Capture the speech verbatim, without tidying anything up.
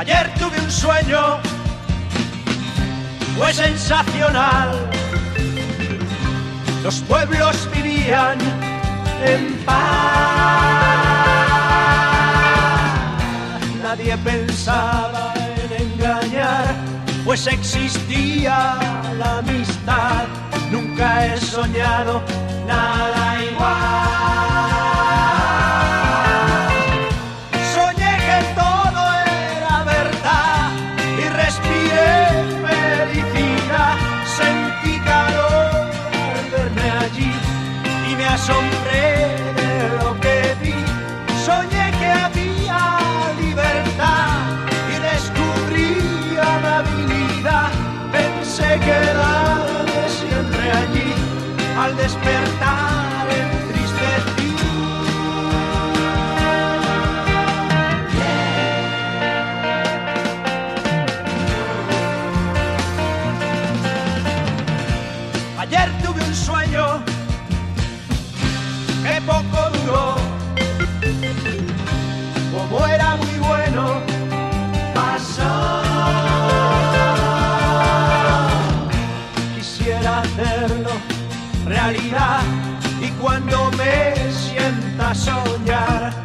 Ayer tuve un sueño, fue sensacional. Los pueblos vivían en paz. Nadie pensaba en engañar, pues existía la amistad. Nunca he soñado nada igual. Soñé que todo era verdad y respiré felicidad. Sentí calor al verme allí y me asombré de lo que vi. Soñé que había libertad y descubrí amabilidad. Pensé quedarme siempre allí, al despertar entristecí. Ayer tuve un sueño que poco duró. Como era muy bueno, pasó. Quisiera hacerlo realidad y cuando me sienta a soñar